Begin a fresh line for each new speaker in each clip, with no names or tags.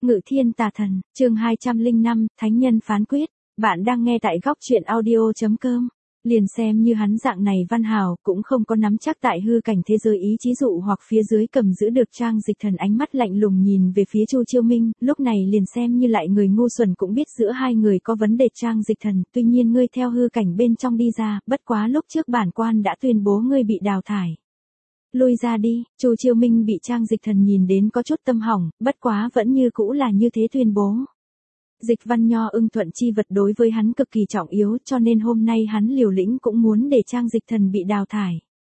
Ngự thiên tà thần, chương 205, Thánh nhân phán quyết. Bạn đang nghe tại góc truyện audio.com. Liền xem như hắn dạng này văn hào cũng không có nắm chắc tại hư cảnh thế giới ý chí dụ hoặc phía dưới cầm giữ được. Trang Dịch Thần ánh mắt lạnh lùng nhìn về phía Chu Chiêu Minh, lúc này liền xem như lại người ngu xuẩn cũng biết giữa hai người có vấn đề. Trang Dịch Thần, tuy nhiên ngươi theo hư cảnh bên trong đi ra, bất quá lúc trước bản quan đã tuyên bố ngươi bị đào thải. Lui ra đi. Chu Chiêu Minh bị Trang Dịch Thần nhìn đến có chút tâm hỏng, bất quá vẫn như cũ là như thế tuyên bố. Dịch Văn Nho ưng thuận chi vật đối với hắn cực kỳ trọng yếu, cho nên hôm nay hắn liều lĩnh cũng muốn để Trang Dịch Thần bị đào thải.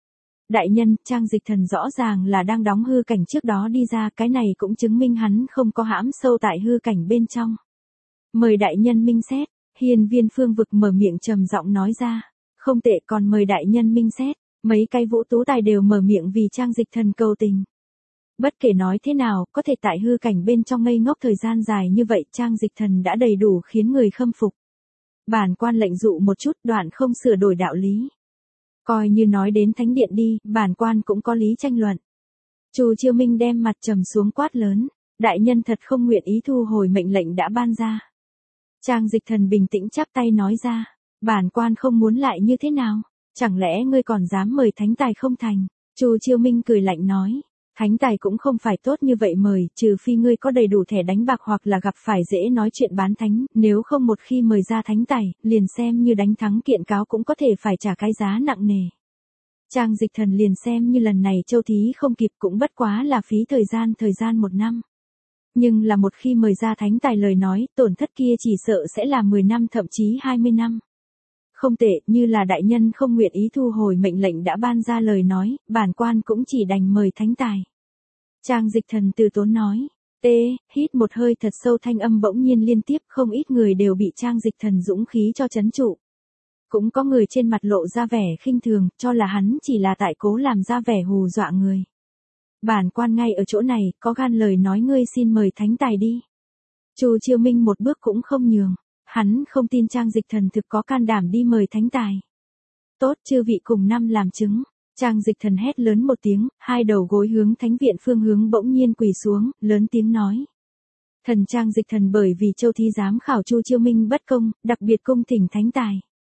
Đại nhân, Trang Dịch Thần rõ ràng là đang đóng hư cảnh trước đó đi ra, cái này cũng chứng minh hắn không có hãm sâu tại hư cảnh bên trong. Mời đại nhân minh xét. Hiên Viên Phương Vực mở miệng trầm giọng nói ra. Không tệ, còn mời đại nhân minh xét. Mấy cái vũ tú tài đều mở miệng vì Trang Dịch Thần cầu tình. Bất kể nói thế nào, có thể tại hư cảnh bên trong ngây ngốc thời gian dài như vậy, Trang Dịch Thần đã đầy đủ khiến người khâm phục. Bản quan lệnh dụ một chút, đoạn không sửa đổi đạo lý. Coi như nói đến thánh điện đi, bản quan cũng có lý tranh luận. Chu Chiêu Minh đem mặt trầm xuống quát lớn. Đại nhân thật không nguyện ý thu hồi mệnh lệnh đã ban ra. Trang Dịch Thần bình tĩnh chắp tay nói ra. Bản quan không muốn lại như thế nào? Chẳng lẽ ngươi còn dám mời thánh tài không thành? Chu Chiêu Minh cười lạnh nói. Thánh tài cũng không phải tốt như vậy mời, trừ phi ngươi có đầy đủ thẻ đánh bạc hoặc là gặp phải dễ nói chuyện bán thánh, nếu không một khi mời ra thánh tài, liền xem như đánh thắng kiện cáo cũng có thể phải trả cái giá nặng nề. Trang Dịch Thần liền xem như lần này châu thí không kịp cũng bất quá là phí thời gian 1 năm. Nhưng là một khi mời ra thánh tài lời nói, tổn thất kia chỉ sợ sẽ là 10 năm thậm chí 20 năm. Không tệ, như là đại nhân không nguyện ý thu hồi mệnh lệnh đã ban ra lời nói, bản quan cũng chỉ đành mời thánh tài. Trang Dịch Thần từ tốn nói. Hít một hơi thật sâu, thanh âm bỗng nhiên liên tiếp, không ít người đều bị Trang Dịch Thần dũng khí cho trấn trụ. Cũng có người trên mặt lộ ra vẻ khinh thường, cho là hắn chỉ là tại cố làm ra vẻ hù dọa người. Bản quan ngay ở chỗ này, có gan lời nói ngươi xin mời thánh tài đi. Chu Chiêu Minh một bước cũng không nhường. Hắn không tin Trang Dịch Thần thực có can đảm đi mời thánh tài. Tốt, chư vị cùng năm làm chứng. Trang Dịch Thần hét lớn một tiếng, hai đầu gối hướng thánh viện phương hướng bỗng nhiên quỳ xuống, lớn tiếng nói. Thần Trang Dịch Thần bởi vì châu thí giám khảo Chu Chiêu Minh bất công, đặc biệt cung thỉnh thánh tài.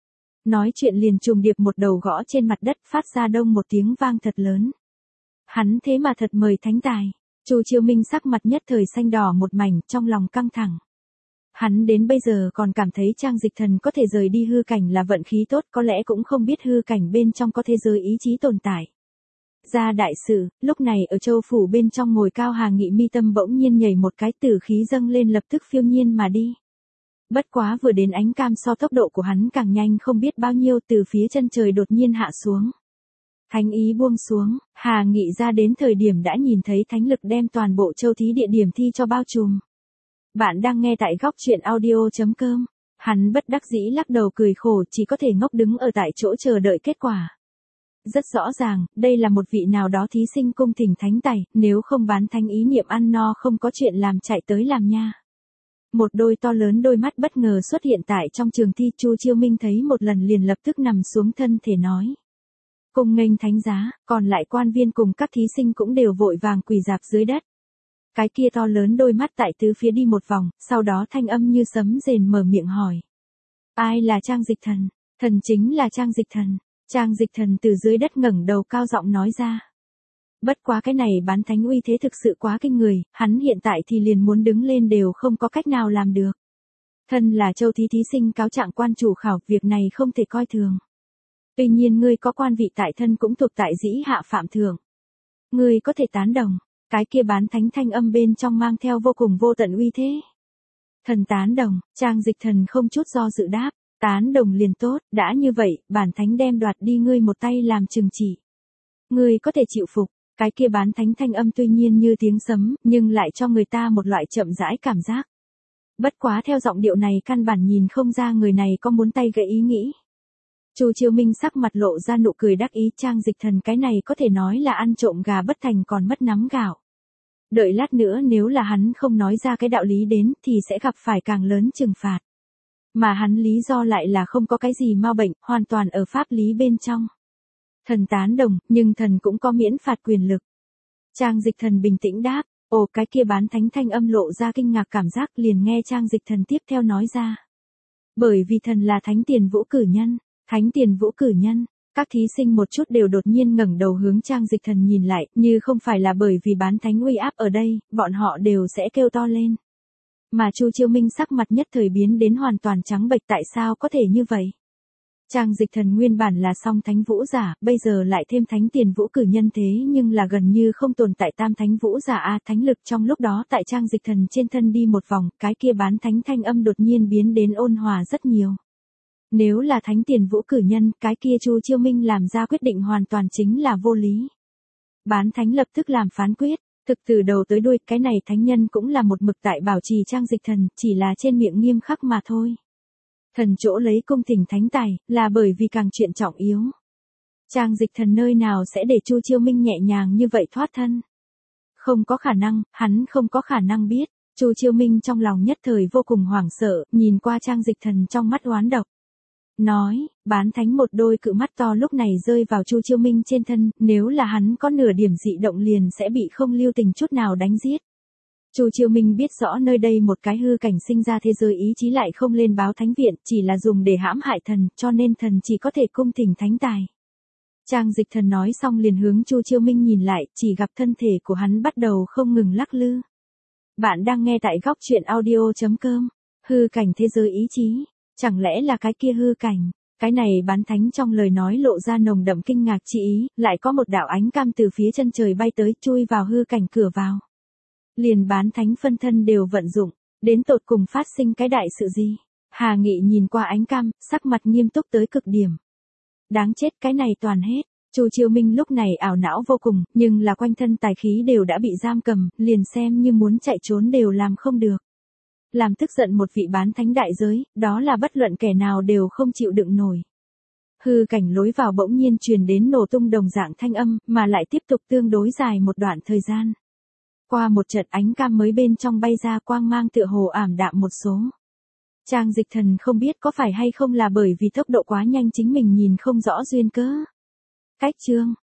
Nói chuyện liền trùng điệp một đầu gõ trên mặt đất, phát ra đông một tiếng vang thật lớn. Hắn thế mà thật mời thánh tài. Chu Chiêu Minh sắc mặt nhất thời xanh đỏ một mảnh, trong lòng căng thẳng. Hắn đến bây giờ còn cảm thấy Trang Dịch Thần có thể rời đi hư cảnh là vận khí tốt, có lẽ cũng không biết hư cảnh bên trong có thế giới ý chí tồn tại. Ra đại sự, lúc này ở châu phủ bên trong ngồi cao Hà Nghị mi tâm bỗng nhiên nhảy một cái, tử khí dâng lên lập tức phiêu nhiên mà đi. Bất quá vừa đến ánh cam so tốc độ của hắn càng nhanh không biết bao nhiêu, từ phía chân trời đột nhiên hạ xuống. Thánh ý buông xuống, Hà Nghị ra đến thời điểm đã nhìn thấy thánh lực đem toàn bộ châu thí địa điểm thi cho bao trùm. Bạn đang nghe tại góc truyện audio.com. Hắn bất đắc dĩ lắc đầu cười khổ, chỉ có thể ngốc đứng ở tại chỗ chờ đợi kết quả. Rất rõ ràng, đây là một vị nào đó thí sinh cung thỉnh thánh tài, nếu không bán thánh ý niệm ăn no không có chuyện làm chạy tới làm nha. Một đôi to lớn đôi mắt bất ngờ xuất hiện tại trong trường thi. Chu Chiêu Minh thấy một lần liền lập tức nằm xuống thân thể nói. Cùng nghênh thánh giá, còn lại quan viên cùng các thí sinh cũng đều vội vàng quỳ rạp dưới đất. Cái kia to lớn đôi mắt tại tứ phía đi một vòng, sau đó thanh âm như sấm rền mở miệng hỏi. Ai là Trang Dịch Thần? Thần chính là Trang Dịch Thần. Trang Dịch Thần từ dưới đất ngẩng đầu cao giọng nói ra. Bất quá cái này bán thánh uy thế thực sự quá kinh người, hắn hiện tại thì liền muốn đứng lên đều không có cách nào làm được. Thân là châu thí thí sinh cáo trạng quan chủ khảo, việc này không thể coi thường. Tuy nhiên ngươi có quan vị tại thân cũng thuộc tại dĩ hạ phạm thượng. Ngươi có thể tán đồng. Cái kia bán thánh thanh âm bên trong mang theo vô cùng vô tận uy thế. Thần tán đồng. Trang Dịch Thần không chút do dự đáp. Tán đồng liền tốt, đã như vậy, bản thánh đem đoạt đi ngươi một tay làm trừng trị. Ngươi có thể chịu phục. Cái kia bán thánh thanh âm tuy nhiên như tiếng sấm, nhưng lại cho người ta một loại chậm rãi cảm giác. Bất quá theo giọng điệu này căn bản nhìn không ra người này có muốn tay gãy ý nghĩ. Chu Chiêu Minh sắc mặt lộ ra nụ cười đắc ý. Trang Dịch Thần cái này có thể nói là ăn trộm gà bất thành còn mất nắm gạo. Đợi lát nữa nếu là hắn không nói ra cái đạo lý đến thì sẽ gặp phải càng lớn trừng phạt. Mà hắn lý do lại là không có cái gì ma bệnh, hoàn toàn ở pháp lý bên trong. Thần tán đồng, nhưng thần cũng có miễn phạt quyền lực. Trang Dịch Thần bình tĩnh đáp, Ồ, cái kia bán thánh thanh âm lộ ra kinh ngạc cảm giác, liền nghe Trang Dịch Thần tiếp theo nói ra. Bởi vì thần là Thánh Tiền Vũ cử nhân, Thánh Tiền Vũ cử nhân. Các thí sinh một chút đều đột nhiên ngẩng đầu hướng Trang Dịch Thần nhìn lại, như không phải là bởi vì bán thánh uy áp ở đây, bọn họ đều sẽ kêu to lên. Mà Chu Chiêu Minh sắc mặt nhất thời biến đến hoàn toàn trắng bệch, tại sao có thể như vậy? Trang Dịch Thần nguyên bản là song thánh vũ giả, bây giờ lại thêm Thánh Tiền Vũ cử nhân thế nhưng là gần như không tồn tại tam thánh vũ giả a, thánh lực trong lúc đó tại Trang Dịch Thần trên thân đi một vòng, cái kia bán thánh thanh âm đột nhiên biến đến ôn hòa rất nhiều. Nếu là Thánh Tiền Vũ cử nhân, cái kia Chu Chiêu Minh làm ra quyết định hoàn toàn chính là vô lý. Bán thánh lập tức làm phán quyết, thực từ đầu tới đuôi, cái này thánh nhân cũng là một mực tại bảo trì Trang Dịch Thần, chỉ là trên miệng nghiêm khắc mà thôi. Thần chỗ lấy cung thỉnh thánh tài, là bởi vì càng chuyện trọng yếu. Trang Dịch Thần nơi nào sẽ để Chu Chiêu Minh nhẹ nhàng như vậy thoát thân. Không có khả năng, hắn không có khả năng biết. Chu Chiêu Minh trong lòng nhất thời vô cùng hoảng sợ, nhìn qua Trang Dịch Thần trong mắt oán độc. Nói, bán thánh một đôi cự mắt to lúc này rơi vào Chu Chiêu Minh trên thân, nếu là hắn có nửa điểm dị động liền sẽ bị không lưu tình chút nào đánh giết. Chu Chiêu Minh biết rõ nơi đây một cái hư cảnh sinh ra thế giới ý chí lại không lên báo thánh viện, chỉ là dùng để hãm hại thần, cho nên thần chỉ có thể cung thỉnh thánh tài. Trang Dịch Thần nói xong liền hướng Chu Chiêu Minh nhìn lại, chỉ gặp thân thể của hắn bắt đầu không ngừng lắc lư. Bạn đang nghe tại góc truyện audio.com, hư cảnh thế giới ý chí, chẳng lẽ là cái kia hư cảnh? Cái này bán thánh trong lời nói lộ ra nồng đậm kinh ngạc chi ý, lại có một đạo ánh cam từ phía chân trời bay tới, chui vào hư cảnh cửa vào. Liền bán thánh phân thân đều vận dụng, đến tột cùng phát sinh cái đại sự gì? Hà Nghị nhìn qua ánh cam, sắc mặt nghiêm túc tới cực điểm. Đáng chết, cái này toàn hết. Chu Chiêu Minh lúc này ảo não vô cùng, nhưng là quanh thân tài khí đều đã bị giam cầm, liền xem như muốn chạy trốn đều làm không được. Làm tức giận một vị bán thánh đại giới, đó là bất luận kẻ nào đều không chịu đựng nổi. Hư cảnh lối vào bỗng nhiên truyền đến nổ tung đồng dạng thanh âm, mà lại tiếp tục tương đối dài một đoạn thời gian. Qua một trận ánh cam mới bên trong bay ra quang mang tựa hồ ảm đạm một số. Trang Dịch Thần không biết có phải hay không là bởi vì tốc độ quá nhanh chính mình nhìn không rõ duyên cớ. Cách chương,